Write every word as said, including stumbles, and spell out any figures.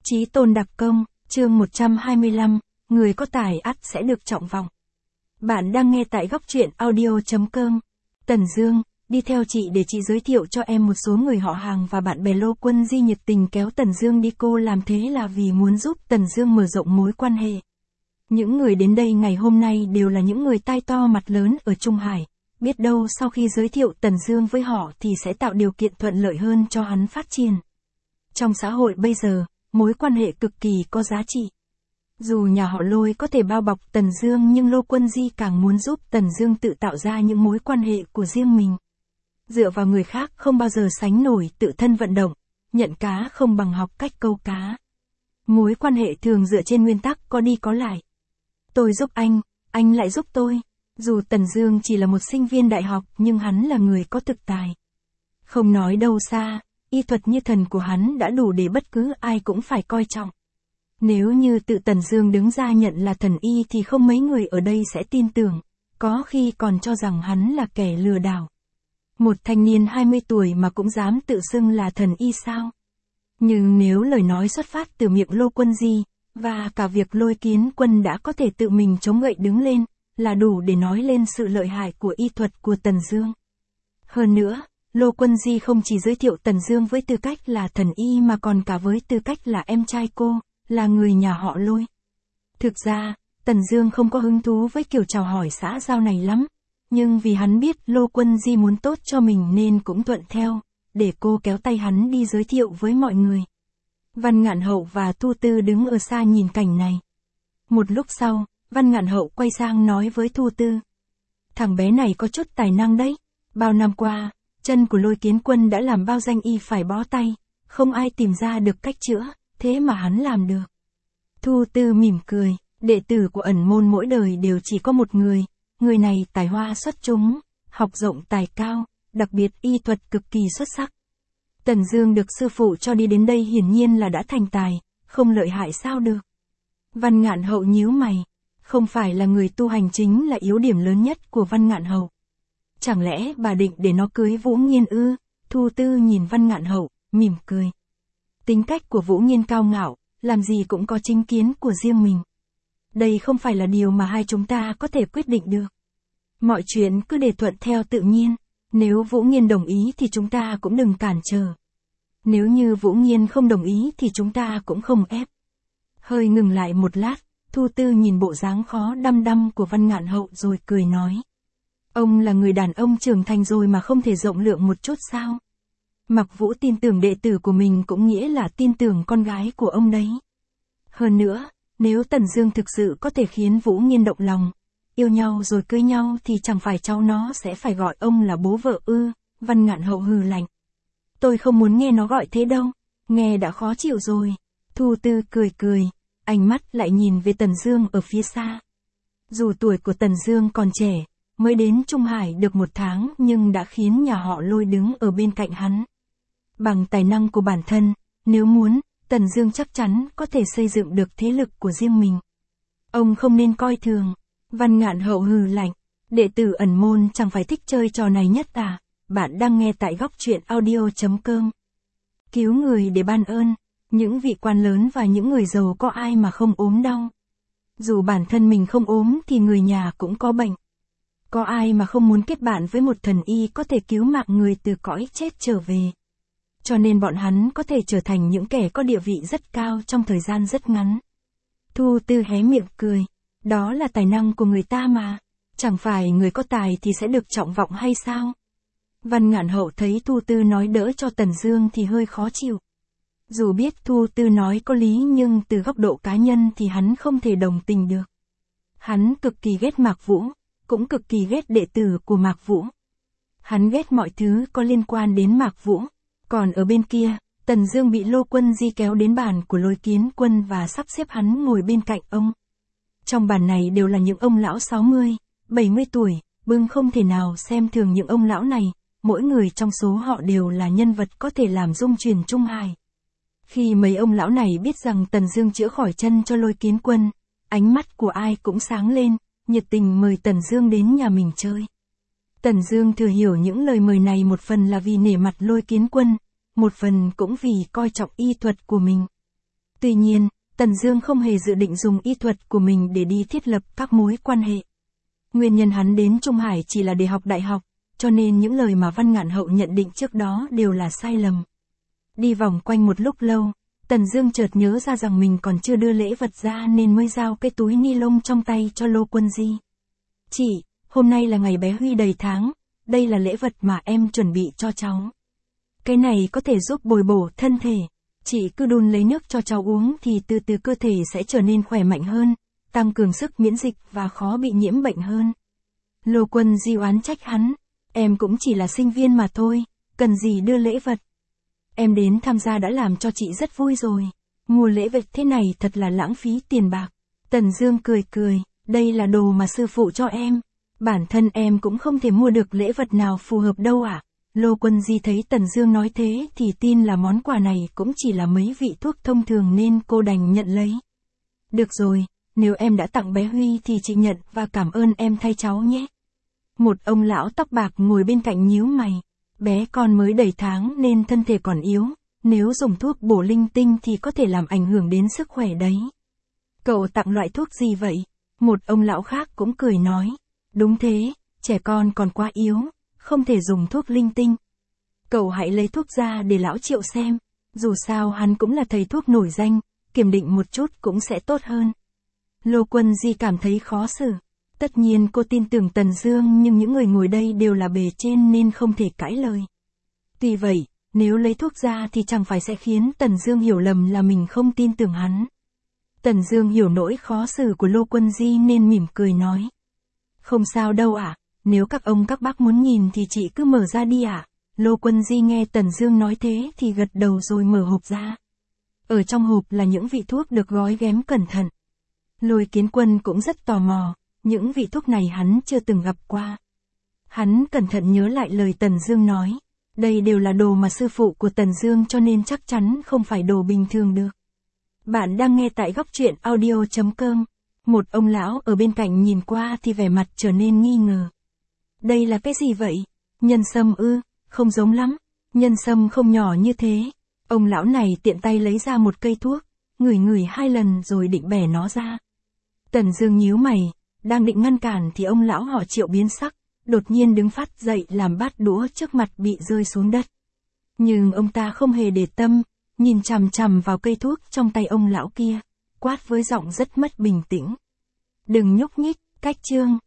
Chí tôn đặc công, chương một trăm hai mươi lăm, người có tài ắt sẽ được trọng vọng. Bạn đang nghe tại góc truyện audio.com. Tần Dương, đi theo chị để chị giới thiệu cho em một số người họ hàng và bạn bè. Lô Quân Di nhiệt tình kéo Tần Dương đi. Cô làm thế là vì muốn giúp Tần Dương mở rộng mối quan hệ. Những người đến đây ngày hôm nay đều là những người tai to mặt lớn ở Trung Hải. Biết đâu sau khi giới thiệu Tần Dương với họ thì sẽ tạo điều kiện thuận lợi hơn cho hắn phát triển. Trong xã hội bây giờ, mối quan hệ cực kỳ có giá trị. Dù nhà họ Lôi có thể bao bọc Tần Dương nhưng Lô Quân Di càng muốn giúp Tần Dương tự tạo ra những mối quan hệ của riêng mình. Dựa vào người khác không bao giờ sánh nổi tự thân vận động, nhận cá không bằng học cách câu cá. Mối quan hệ thường dựa trên nguyên tắc có đi có lại. Tôi giúp anh, anh lại giúp tôi. Dù Tần Dương chỉ là một sinh viên đại học nhưng hắn là người có thực tài. Không nói đâu xa, y thuật như thần của hắn đã đủ để bất cứ ai cũng phải coi trọng. Nếu như tự Tần Dương đứng ra nhận là thần y thì không mấy người ở đây sẽ tin tưởng, có khi còn cho rằng hắn là kẻ lừa đảo. Một thanh niên hai mươi tuổi mà cũng dám tự xưng là thần y sao? Nhưng nếu lời nói xuất phát từ miệng Lô Quân Di, và cả việc Lôi Kiến Quân đã có thể tự mình chống gậy đứng lên, là đủ để nói lên sự lợi hại của y thuật của Tần Dương. Hơn nữa, Lô Quân Di không chỉ giới thiệu Tần Dương với tư cách là thần y mà còn cả với tư cách là em trai cô, là người nhà họ Lôi. Thực ra, Tần Dương không có hứng thú với kiểu chào hỏi xã giao này lắm, nhưng vì hắn biết Lô Quân Di muốn tốt cho mình nên cũng thuận theo, để cô kéo tay hắn đi giới thiệu với mọi người. Văn Ngạn Hậu và Thu Tư đứng ở xa nhìn cảnh này. Một lúc sau, Văn Ngạn Hậu quay sang nói với Thu Tư. Thằng bé này có chút tài năng đấy. Bao năm qua, chân của Lôi Kiến Quân đã làm bao danh y phải bó tay, không ai tìm ra được cách chữa, thế mà hắn làm được. Thu Tư mỉm cười, đệ tử của ẩn môn mỗi đời đều chỉ có một người, người này tài hoa xuất chúng, học rộng tài cao, đặc biệt y thuật cực kỳ xuất sắc. Tần Dương được sư phụ cho đi đến đây hiển nhiên là đã thành tài, không lợi hại sao được. Văn Ngạn Hậu nhíu mày, không phải là người tu hành chính là yếu điểm lớn nhất của Văn Ngạn Hậu. Chẳng lẽ bà định để nó cưới Vũ Nghiên ư? Thu Tư nhìn Văn Ngạn Hậu, mỉm cười. Tính cách của Vũ Nghiên cao ngạo, làm gì cũng có chính kiến của riêng mình. Đây không phải là điều mà hai chúng ta có thể quyết định được. Mọi chuyện cứ để thuận theo tự nhiên, nếu Vũ Nghiên đồng ý thì chúng ta cũng đừng cản trở. Nếu như Vũ Nghiên không đồng ý thì chúng ta cũng không ép. Hơi ngừng lại một lát, Thu Tư nhìn bộ dáng khó đăm đăm của Văn Ngạn Hậu rồi cười nói. Ông là người đàn ông trưởng thành rồi mà không thể rộng lượng một chút sao? Mặc Vũ tin tưởng đệ tử của mình cũng nghĩa là tin tưởng con gái của ông đấy. Hơn nữa, nếu Tần Dương thực sự có thể khiến Vũ Nghiên động lòng, yêu nhau rồi cưới nhau thì chẳng phải cháu nó sẽ phải gọi ông là bố vợ ư? Văn Ngạn Hậu hừ lạnh. Tôi không muốn nghe nó gọi thế đâu, nghe đã khó chịu rồi. Thu Tư cười cười, ánh mắt lại nhìn về Tần Dương ở phía xa. Dù tuổi của Tần Dương còn trẻ, mới đến Trung Hải được một tháng nhưng đã khiến nhà họ Lôi đứng ở bên cạnh hắn. Bằng tài năng của bản thân, nếu muốn, Tần Dương chắc chắn có thể xây dựng được thế lực của riêng mình. Ông không nên coi thường. Văn Ngạn Hậu hừ lạnh, đệ tử ẩn môn chẳng phải thích chơi trò này nhất à? Bạn đang nghe tại góc truyện audio.com. Cứu người để ban ơn, những vị quan lớn và những người giàu có ai mà không ốm đau. Dù bản thân mình không ốm thì người nhà cũng có bệnh. Có ai mà không muốn kết bạn với một thần y có thể cứu mạng người từ cõi chết trở về. Cho nên bọn hắn có thể trở thành những kẻ có địa vị rất cao trong thời gian rất ngắn. Thu Tư hé miệng cười, đó là tài năng của người ta mà, chẳng phải người có tài thì sẽ được trọng vọng hay sao? Văn Ngạn Hậu thấy Thu Tư nói đỡ cho Tần Dương thì hơi khó chịu. Dù biết Thu Tư nói có lý nhưng từ góc độ cá nhân thì hắn không thể đồng tình được. Hắn cực kỳ ghét Mạc Vũ, cũng cực kỳ ghét đệ tử của Mạc Vũ. Hắn ghét mọi thứ có liên quan đến Mạc Vũ. Còn ở bên kia, Tần Dương bị Lô Quân Di kéo đến bàn của Lôi Kiến Quân và sắp xếp hắn ngồi bên cạnh ông. Trong bàn này đều là những ông lão sáu mươi, bảy mươi tuổi, bưng không thể nào xem thường những ông lão này, mỗi người trong số họ đều là nhân vật có thể làm rung chuyển Trung Hải. Khi mấy ông lão này biết rằng Tần Dương chữa khỏi chân cho Lôi Kiến Quân, ánh mắt của ai cũng sáng lên, nhiệt tình mời Tần Dương đến nhà mình chơi. Tần Dương thừa hiểu những lời mời này một phần là vì nể mặt Lôi Kiến Quân, một phần cũng vì coi trọng y thuật của mình. Tuy nhiên, Tần Dương không hề dự định dùng y thuật của mình để đi thiết lập các mối quan hệ. Nguyên nhân hắn đến Trung Hải chỉ là để học đại học, cho nên những lời mà Văn Ngạn Hậu nhận định trước đó đều là sai lầm. Đi vòng quanh một lúc lâu, Tần Dương chợt nhớ ra rằng mình còn chưa đưa lễ vật ra nên mới giao cái túi ni lông trong tay cho Lô Quân Di. Chị, hôm nay là ngày bé Huy đầy tháng, đây là lễ vật mà em chuẩn bị cho cháu. Cái này có thể giúp bồi bổ thân thể. Chị cứ đun lấy nước cho cháu uống thì từ từ cơ thể sẽ trở nên khỏe mạnh hơn, tăng cường sức miễn dịch và khó bị nhiễm bệnh hơn. Lô Quân Di oán trách hắn, em cũng chỉ là sinh viên mà thôi, cần gì đưa lễ vật. Em đến tham gia đã làm cho chị rất vui rồi, mua lễ vật thế này thật là lãng phí tiền bạc. Tần Dương cười cười, đây là đồ mà sư phụ cho em, bản thân em cũng không thể mua được lễ vật nào phù hợp đâu ạ. À? Lô Quân Di thấy Tần Dương nói thế thì tin là món quà này cũng chỉ là mấy vị thuốc thông thường nên cô đành nhận lấy. Được rồi, nếu em đã tặng bé Huy thì chị nhận và cảm ơn em thay cháu nhé. Một ông lão tóc bạc ngồi bên cạnh nhíu mày, bé con mới đầy tháng nên thân thể còn yếu, nếu dùng thuốc bổ linh tinh thì có thể làm ảnh hưởng đến sức khỏe đấy. Cậu tặng loại thuốc gì vậy? Một ông lão khác cũng cười nói, đúng thế, trẻ con còn quá yếu, không thể dùng thuốc linh tinh. Cậu hãy lấy thuốc ra để lão Triệu xem, dù sao hắn cũng là thầy thuốc nổi danh, kiểm định một chút cũng sẽ tốt hơn. Lô Quân Di cảm thấy khó xử. Tất nhiên cô tin tưởng Tần Dương nhưng những người ngồi đây đều là bề trên nên không thể cãi lời. Tuy vậy, nếu lấy thuốc ra thì chẳng phải sẽ khiến Tần Dương hiểu lầm là mình không tin tưởng hắn. Tần Dương hiểu nỗi khó xử của Lô Quân Di nên mỉm cười nói. Không sao đâu ạ, à, nếu các ông các bác muốn nhìn thì chị cứ mở ra đi ạ. À. Lô Quân Di nghe Tần Dương nói thế thì gật đầu rồi mở hộp ra. Ở trong hộp là những vị thuốc được gói ghém cẩn thận. Lôi Kiến Quân cũng rất tò mò, những vị thuốc này hắn chưa từng gặp qua. Hắn cẩn thận nhớ lại lời Tần Dương nói, đây đều là đồ mà sư phụ của Tần Dương cho nên chắc chắn không phải đồ bình thường được. Bạn đang nghe tại góc truyện audio chấm com. Một ông lão ở bên cạnh nhìn qua thì vẻ mặt trở nên nghi ngờ. Đây là cái gì vậy? Nhân sâm ư? Không giống lắm. Nhân sâm không nhỏ như thế. Ông lão này tiện tay lấy ra một cây thuốc, ngửi ngửi hai lần rồi định bẻ nó ra. Tần Dương nhíu mày, đang định ngăn cản thì ông lão họ Triệu biến sắc, đột nhiên đứng phát dậy làm bát đũa trước mặt bị rơi xuống đất. Nhưng ông ta không hề để tâm, nhìn chằm chằm vào cây thuốc trong tay ông lão kia, quát với giọng rất mất bình tĩnh. Đừng nhúc nhích, cách chương.